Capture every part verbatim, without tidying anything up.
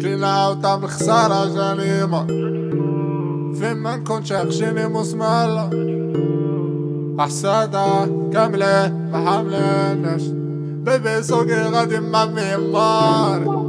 كلينا وطعم الخسارة جاني ما فين ما نكون شاخشيني مسمالة أحسادة كاملة ما حامليناش بيبي سوقي غادي مع ميمار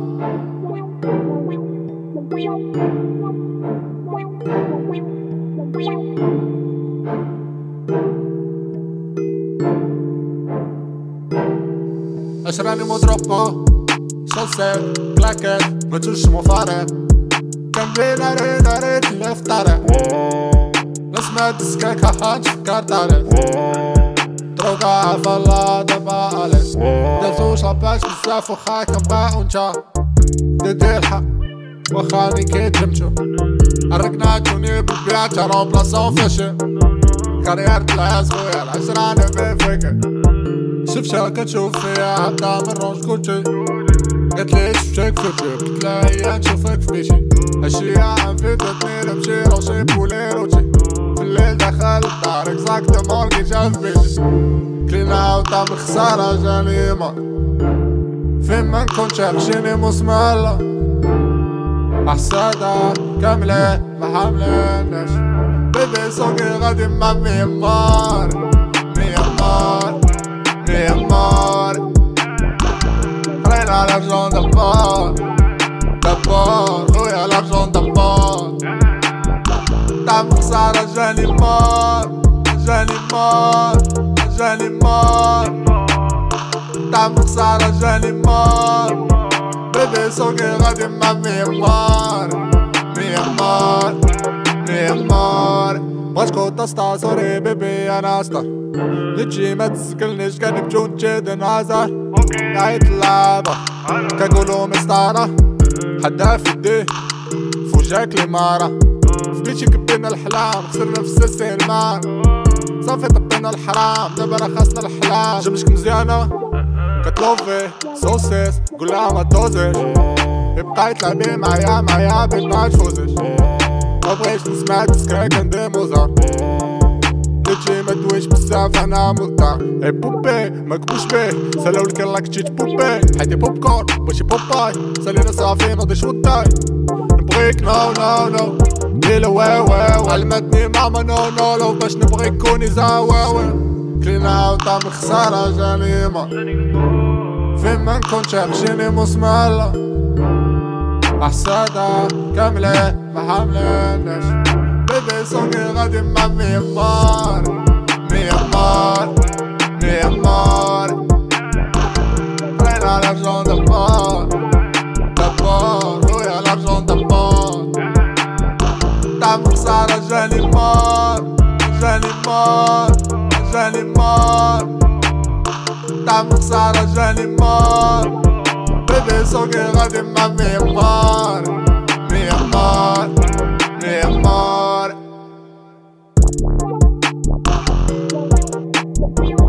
أشراني مضربة صوصات كلاكات متوش مفارق كان بينا رينا ريت اللي في طارق نسمع دسكاك حاج فكار طارق دروغا عفالة دابا أليس دازو شاباش بزاف وخاك نبقى ونجا ديدي الحق وخاني كي تمشو عرقنا جوني ببيع ترى بلاصة فشي كارير بلاص خويا العشراني بفكر شوف شاكا تشوف فيها حتى من روش كوتشي قالتلي شفتك في الجيب قلتلها هي نشوفك في بيشي هالشيا انفيتتني نمشي روشي بولي روتشي في الليل دخل الدار اكزاكتومون كي جا في بيتي كلينا وطعم الخسارة جاني ما فين ما نكون شاخشيني مسمالة أحسادة كاملة ما حامليناش بيبي سوقي غادي مع ميمار ميمار ميمار رينا لارجون دبار دبار خويا لارجون دبار طعم خسارة جاني مار جاني مار جاني مار طعم خسارة جاني مار بيبي سوقي غادي مع ميمار ميمار ميمار بغاتكو تسطا سوري بيبي انا اسطر لتجي ما تسكلنيش كان بجون جد نعزر نعيط اللعبة كنقولو مسطرة حدا في يديه فوجاك لي مارة في بيتي كبينا الحلام خسرنا في السلسل المار صافي طبينا الحرام دابا راه خاصنا الحلال جبتك مزيانة كتلوفي سوسيس قولها ما تدوزيش يبقى يتلعبي معايا معايا بين ما تفوزيش مبغيتش نسمع دسكاك عندي موزار تجي ما دويش بزاف انا مضطر اي بوبي مكبوش بيه سلاولك يلاك تجيت بوبي حيدي بوب كورن ماشي بوباي سالينا صافي نضيش وداي نبغيك نو نو نو ليلة واو واو علمتني ماما نو نو لو باش نبغيك كوني زاواوي كلينا وطعم الخسارة جاني ما فين ما نكون شاخشيني مسمالة أحسادة كاملة ما حامليناش بيبي سوقي غادي مع ميمار ميمار ميمار رينا لارجون دبار دبار خويا لارجون دبار طعم خسارة جاني مار جاني مار جاني مار طعم خسارة جاني مار بيبي سوقي غادي مع ميمار ميمار ميمار